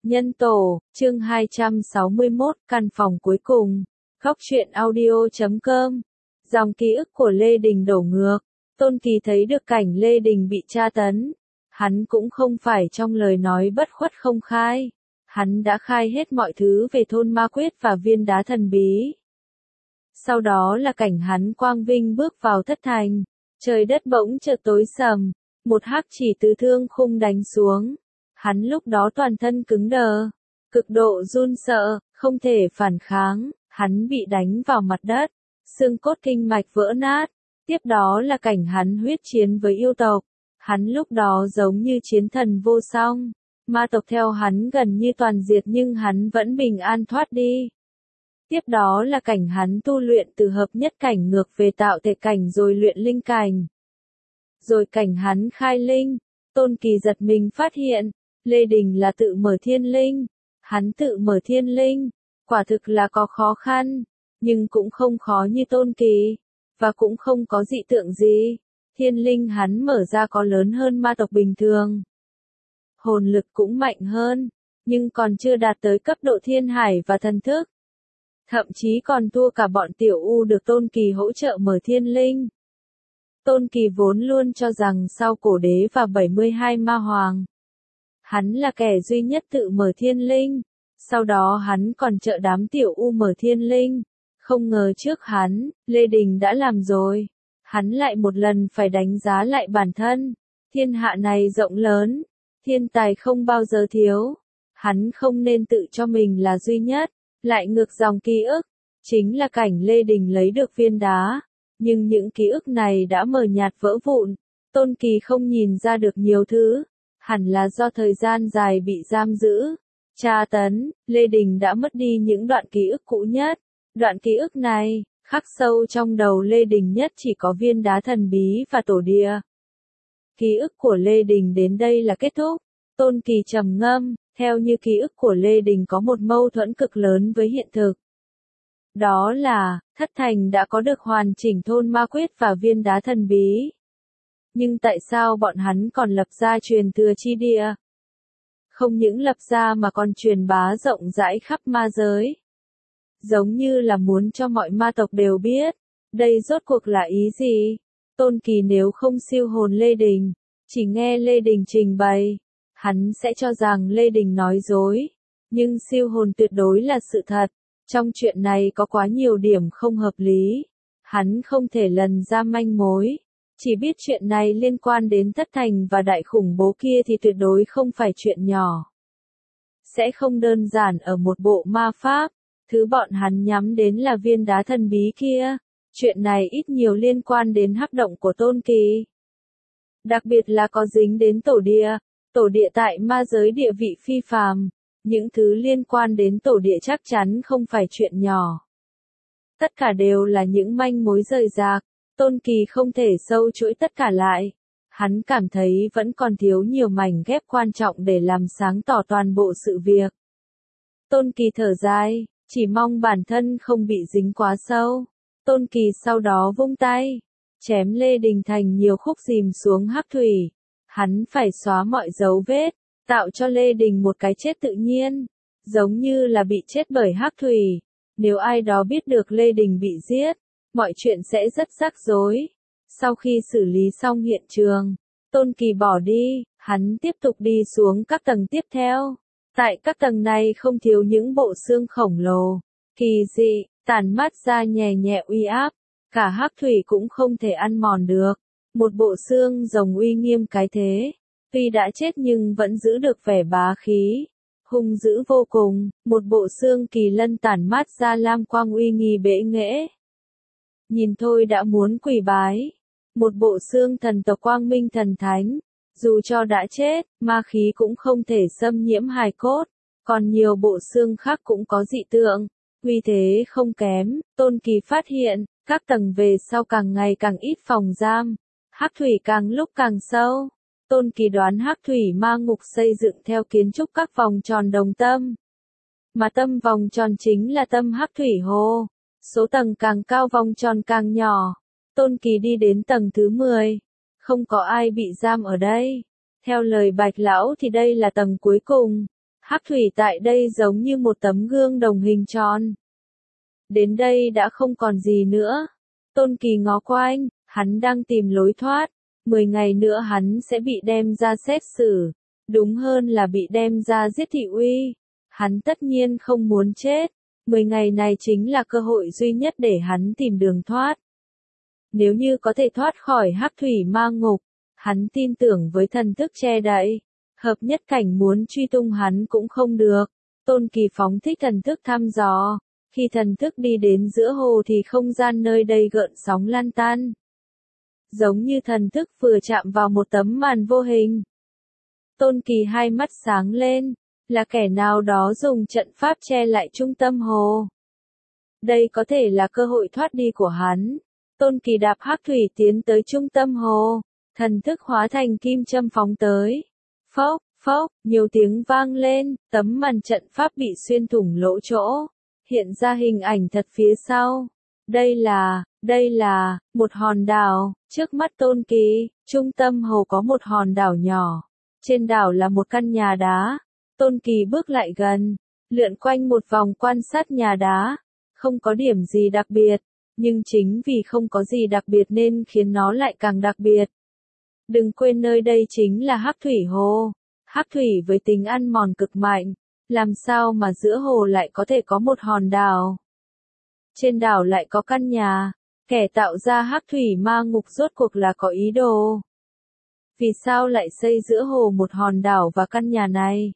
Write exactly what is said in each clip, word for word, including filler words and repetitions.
Nhân tổ, chương hai trăm sáu mươi mốt, căn phòng cuối cùng. Góc truyện audio chấm com. Dòng ký ức của Lê Đình đổ ngược. Tôn Kỳ thấy được cảnh Lê Đình bị tra tấn. Hắn cũng không phải trong lời nói bất khuất không khai. Hắn đã khai hết mọi thứ về thôn ma quyết và viên đá thần bí. Sau đó là cảnh hắn quang vinh bước vào thất thành. Trời đất bỗng chợt tối sầm. Một hắc chỉ từ thương khung đánh xuống. Hắn lúc đó toàn thân cứng đờ, cực độ run sợ, không thể phản kháng, hắn bị đánh vào mặt đất, xương cốt kinh mạch vỡ nát. Tiếp đó là cảnh hắn huyết chiến với yêu tộc. Hắn lúc đó giống như chiến thần vô song, ma tộc theo hắn gần như toàn diệt nhưng hắn vẫn bình an thoát đi. Tiếp đó là cảnh hắn tu luyện từ hợp nhất cảnh ngược về tạo thể cảnh rồi luyện linh cảnh. Rồi cảnh hắn khai linh, Tôn Kỳ giật mình phát hiện, Lê Đình là tự mở thiên linh. Hắn tự mở thiên linh, quả thực là có khó khăn, nhưng cũng không khó như Tôn Kỳ, và cũng không có dị tượng gì. Thiên linh hắn mở ra có lớn hơn ma tộc bình thường. Hồn lực cũng mạnh hơn, nhưng còn chưa đạt tới cấp độ thiên hải và thần thức. Thậm chí còn thua cả bọn tiểu u được Tôn Kỳ hỗ trợ mở thiên linh. Tôn Kỳ vốn luôn cho rằng sau cổ đế và bảy mươi hai ma hoàng, hắn là kẻ duy nhất tự mở thiên linh, sau đó hắn còn trợ đám tiểu u mở thiên linh. Không ngờ trước hắn, Lê Đình đã làm rồi. Hắn lại một lần phải đánh giá lại bản thân. Thiên hạ này rộng lớn, thiên tài không bao giờ thiếu. Hắn không nên tự cho mình là duy nhất, lại ngược dòng ký ức. Chính là cảnh Lê Đình lấy được viên đá, nhưng những ký ức này đã mờ nhạt vỡ vụn. Tôn Kỳ không nhìn ra được nhiều thứ. Hẳn là do thời gian dài bị giam giữ, tra tấn, Lê Đình đã mất đi những đoạn ký ức cũ nhất. Đoạn ký ức này, khắc sâu trong đầu Lê Đình nhất chỉ có viên đá thần bí và tổ địa. Ký ức của Lê Đình đến đây là kết thúc. Tôn Kỳ trầm ngâm, theo như ký ức của Lê Đình có một mâu thuẫn cực lớn với hiện thực. Đó là, thất thành đã có được hoàn chỉnh thôn ma quyết và viên đá thần bí. Nhưng tại sao bọn hắn còn lập ra truyền thừa chi địa? Không những lập ra mà còn truyền bá rộng rãi khắp ma giới. Giống như là muốn cho mọi ma tộc đều biết, đây rốt cuộc là ý gì? Tôn Kỳ nếu không siêu hồn Lê Đình, chỉ nghe Lê Đình trình bày, hắn sẽ cho rằng Lê Đình nói dối. Nhưng siêu hồn tuyệt đối là sự thật. Trong chuyện này có quá nhiều điểm không hợp lý. Hắn không thể lần ra manh mối. Chỉ biết chuyện này liên quan đến thất thành và đại khủng bố kia thì tuyệt đối không phải chuyện nhỏ. Sẽ không đơn giản ở một bộ ma pháp. Thứ bọn hắn nhắm đến là viên đá thần bí kia. Chuyện này ít nhiều liên quan đến hắc động của Tôn Kỳ. Đặc biệt là có dính đến tổ địa. Tổ địa tại ma giới địa vị phi phàm. Những thứ liên quan đến tổ địa chắc chắn không phải chuyện nhỏ. Tất cả đều là những manh mối rời rạc. Tôn Kỳ không thể sâu chuỗi tất cả lại. Hắn cảm thấy vẫn còn thiếu nhiều mảnh ghép quan trọng để làm sáng tỏ toàn bộ sự việc. Tôn Kỳ thở dài, chỉ mong bản thân không bị dính quá sâu. Tôn Kỳ sau đó vung tay, chém Lê Đình thành nhiều khúc dìm xuống hắc thủy. Hắn phải xóa mọi dấu vết, tạo cho Lê Đình một cái chết tự nhiên, giống như là bị chết bởi hắc thủy. Nếu ai đó biết được Lê Đình bị giết, mọi chuyện sẽ rất rắc rối. Sau khi xử lý xong hiện trường, Tôn Kỳ bỏ đi, hắn tiếp tục đi xuống các tầng tiếp theo. Tại các tầng này không thiếu những bộ xương khổng lồ, kỳ dị, tản mát ra nhẹ nhẹ uy áp. Cả hắc thủy cũng không thể ăn mòn được. Một bộ xương rồng uy nghiêm cái thế. Tuy đã chết nhưng vẫn giữ được vẻ bá khí. Hung dữ vô cùng, một bộ xương kỳ lân tản mát ra lam quang uy nghi bệ nghệ. Nhìn thôi đã muốn quỳ bái. Một bộ xương thần tộc quang minh thần thánh. Dù cho đã chết, ma khí cũng không thể xâm nhiễm hài cốt. Còn nhiều bộ xương khác cũng có dị tượng. Uy thế không kém, Tôn Kỳ phát hiện, các tầng về sau càng ngày càng ít phòng giam. Hắc thủy càng lúc càng sâu. Tôn Kỳ đoán hắc thủy ma ngục xây dựng theo kiến trúc các vòng tròn đồng tâm. Mà tâm vòng tròn chính là tâm hắc thủy hồ. Số tầng càng cao vòng tròn càng nhỏ. Tôn Kỳ đi đến tầng thứ mười. Không có ai bị giam ở đây. Theo lời Bạch Lão thì đây là tầng cuối cùng. Hắc thủy tại đây giống như một tấm gương đồng hình tròn. Đến đây đã không còn gì nữa. Tôn Kỳ ngó quanh, hắn đang tìm lối thoát. Mười ngày nữa hắn sẽ bị đem ra xét xử. Đúng hơn là bị đem ra giết thị uy. Hắn tất nhiên không muốn chết. Mười ngày này chính là cơ hội duy nhất để hắn tìm đường thoát. Nếu như có thể thoát khỏi hắc thủy ma ngục, hắn tin tưởng với thần thức che đậy. Hợp nhất cảnh muốn truy tung hắn cũng không được. Tôn Kỳ phóng thích thần thức thăm dò. Khi thần thức đi đến giữa hồ thì không gian nơi đây gợn sóng lan tan. Giống như thần thức vừa chạm vào một tấm màn vô hình. Tôn Kỳ hai mắt sáng lên, là kẻ nào đó dùng trận pháp che lại trung tâm hồ. Đây có thể là cơ hội thoát đi của hắn. Tôn Kỳ đạp hắc thủy tiến tới trung tâm hồ, thần thức hóa thành kim châm phóng tới. Phốc, phốc, nhiều tiếng vang lên, tấm màn trận pháp bị xuyên thủng lỗ chỗ, hiện ra hình ảnh thật phía sau. Đây là, đây là, một hòn đảo, trước mắt Tôn Kỳ, trung tâm hồ có một hòn đảo nhỏ. Trên đảo là một căn nhà đá. Tôn Kỳ bước lại gần, lượn quanh một vòng quan sát nhà đá. Không có điểm gì đặc biệt, nhưng chính vì không có gì đặc biệt nên khiến nó lại càng đặc biệt. Đừng quên nơi đây chính là hắc thủy hồ. Hắc thủy với tính ăn mòn cực mạnh, làm sao mà giữa hồ lại có thể có một hòn đảo? Trên đảo lại có căn nhà, kẻ tạo ra hắc thủy ma ngục rốt cuộc là có ý đồ. Vì sao lại xây giữa hồ một hòn đảo và căn nhà này?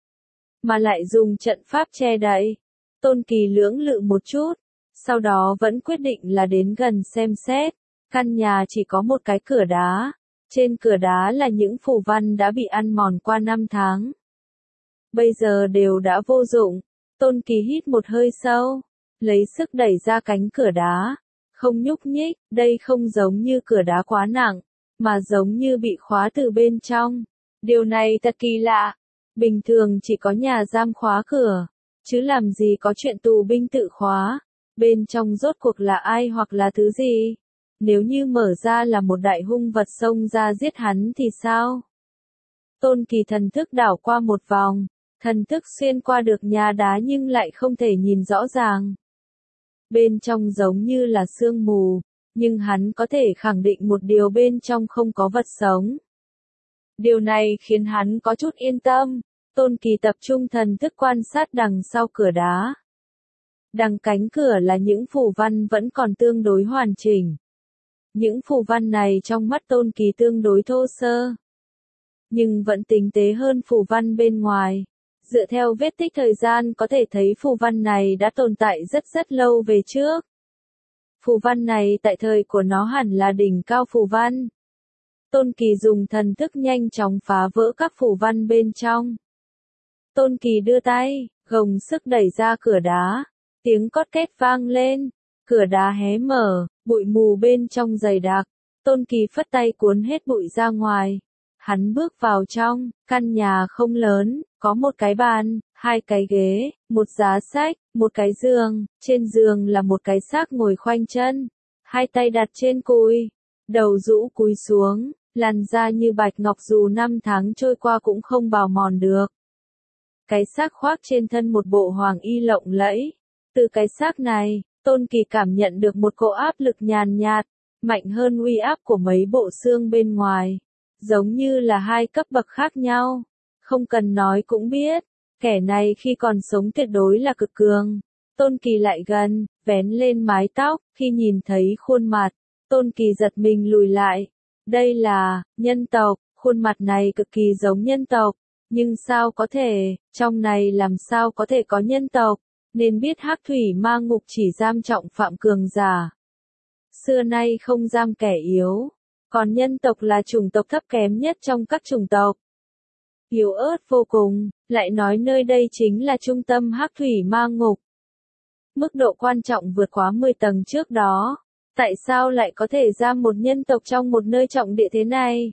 Mà lại dùng trận pháp che đậy. Tôn Kỳ lưỡng lự một chút, sau đó vẫn quyết định là đến gần xem xét. Căn nhà chỉ có một cái cửa đá. Trên cửa đá là những phù văn đã bị ăn mòn qua năm tháng. Bây giờ đều đã vô dụng. Tôn Kỳ hít một hơi sâu, lấy sức đẩy ra cánh cửa đá. Không nhúc nhích, đây không giống như cửa đá quá nặng, mà giống như bị khóa từ bên trong. Điều này thật kỳ lạ. Bình thường chỉ có nhà giam khóa cửa, chứ làm gì có chuyện tù binh tự khóa. Bên trong rốt cuộc là ai hoặc là thứ gì? Nếu như mở ra là một đại hung vật xông ra giết hắn thì sao? Tôn Kỳ thần thức đảo qua một vòng, thần thức xuyên qua được nhà đá nhưng lại không thể nhìn rõ ràng. Bên trong giống như là sương mù, nhưng hắn có thể khẳng định một điều, bên trong không có vật sống. Điều này khiến hắn có chút yên tâm. Tôn Kỳ tập trung thần thức quan sát đằng sau cửa đá. Đằng cánh cửa là những phù văn vẫn còn tương đối hoàn chỉnh. Những phù văn này trong mắt Tôn Kỳ tương đối thô sơ, nhưng vẫn tinh tế hơn phù văn bên ngoài. Dựa theo vết tích thời gian có thể thấy phù văn này đã tồn tại rất rất lâu về trước. Phù văn này tại thời của nó hẳn là đỉnh cao phù văn. Tôn Kỳ dùng thần thức nhanh chóng phá vỡ các phù văn bên trong. Tôn Kỳ đưa tay, gồng sức đẩy ra cửa đá. Tiếng cót két vang lên. Cửa đá hé mở, bụi mù bên trong dày đặc. Tôn Kỳ phất tay cuốn hết bụi ra ngoài. Hắn bước vào trong, căn nhà không lớn, có một cái bàn, hai cái ghế, một giá sách, một cái giường. Trên giường là một cái xác ngồi khoanh chân, hai tay đặt trên cùi, đầu rũ cúi xuống, làn da như bạch ngọc dù năm tháng trôi qua cũng không bào mòn được. Cái xác khoác trên thân một bộ hoàng y lộng lẫy. Từ cái xác này, Tôn Kỳ cảm nhận được một cỗ áp lực nhàn nhạt, mạnh hơn uy áp của mấy bộ xương bên ngoài. Giống như là hai cấp bậc khác nhau. Không cần nói cũng biết, kẻ này khi còn sống tuyệt đối là cực cường. Tôn Kỳ lại gần, vén lên mái tóc, khi nhìn thấy khuôn mặt, Tôn Kỳ giật mình lùi lại. Đây là nhân tộc, khuôn mặt này cực kỳ giống nhân tộc. Nhưng sao có thể, trong này làm sao có thể có nhân tộc? Nên biết hắc thủy ma ngục chỉ giam trọng phạm cường giả. Xưa nay không giam kẻ yếu. Còn nhân tộc là chủng tộc thấp kém nhất trong các chủng tộc. Yếu ớt vô cùng, lại nói nơi đây chính là trung tâm hắc thủy ma ngục. Mức độ quan trọng vượt quá mười tầng trước đó. Tại sao lại có thể giam một nhân tộc trong một nơi trọng địa thế này?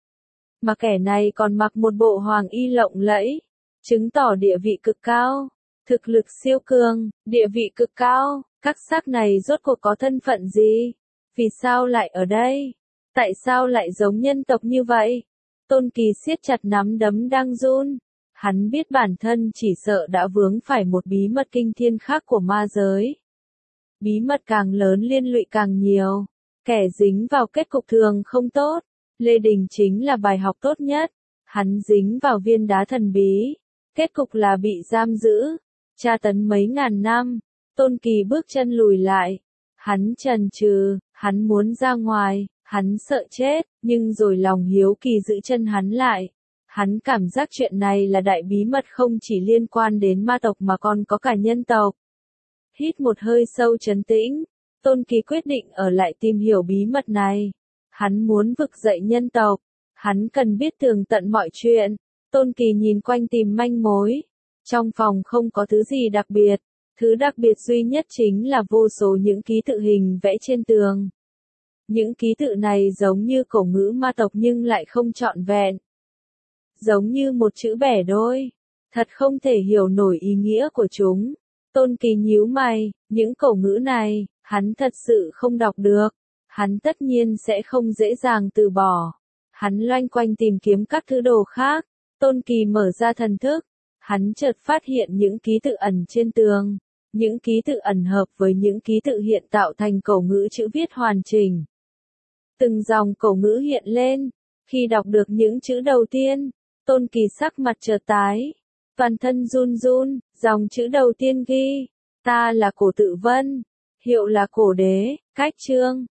Mà kẻ này còn mặc một bộ hoàng y lộng lẫy, chứng tỏ địa vị cực cao, thực lực siêu cường, địa vị cực cao. Các xác này rốt cuộc có thân phận gì? Vì sao lại ở đây? Tại sao lại giống nhân tộc như vậy? Tôn Kỳ siết chặt nắm đấm đang run. Hắn biết bản thân chỉ sợ đã vướng phải một bí mật kinh thiên khác của ma giới. Bí mật càng lớn liên lụy càng nhiều. Kẻ dính vào kết cục thường không tốt. Lê Đình chính là bài học tốt nhất. Hắn dính vào viên đá thần bí. Kết cục là bị giam giữ. Tra tấn mấy ngàn năm. Tôn Kỳ bước chân lùi lại. Hắn chần chừ, hắn muốn ra ngoài, hắn sợ chết, nhưng rồi lòng hiếu kỳ giữ chân hắn lại. Hắn cảm giác chuyện này là đại bí mật không chỉ liên quan đến ma tộc mà còn có cả nhân tộc. Hít một hơi sâu trấn tĩnh, Tôn Kỳ quyết định ở lại tìm hiểu bí mật này. Hắn muốn vực dậy nhân tộc, hắn cần biết tường tận mọi chuyện. Tôn Kỳ nhìn quanh tìm manh mối. Trong phòng không có thứ gì đặc biệt. Thứ đặc biệt duy nhất chính là vô số những ký tự hình vẽ trên tường. Những ký tự này giống như cổ ngữ ma tộc nhưng lại không trọn vẹn. Giống như một chữ bẻ đôi. Thật không thể hiểu nổi ý nghĩa của chúng. Tôn Kỳ nhíu mày, những cổ ngữ này, hắn thật sự không đọc được. Hắn tất nhiên sẽ không dễ dàng từ bỏ. Hắn loanh quanh tìm kiếm các thứ đồ khác. Tôn Kỳ mở ra thần thức. Hắn chợt phát hiện những ký tự ẩn trên tường. Những ký tự ẩn hợp với những ký tự hiện tạo thành cổ ngữ chữ viết hoàn chỉnh. Từng dòng cổ ngữ hiện lên. Khi đọc được những chữ đầu tiên, Tôn Kỳ sắc mặt chợt tái. Toàn thân run run, dòng chữ đầu tiên ghi. Ta là Cổ Tự Vân. Hiệu là Cổ Đế, cách chương.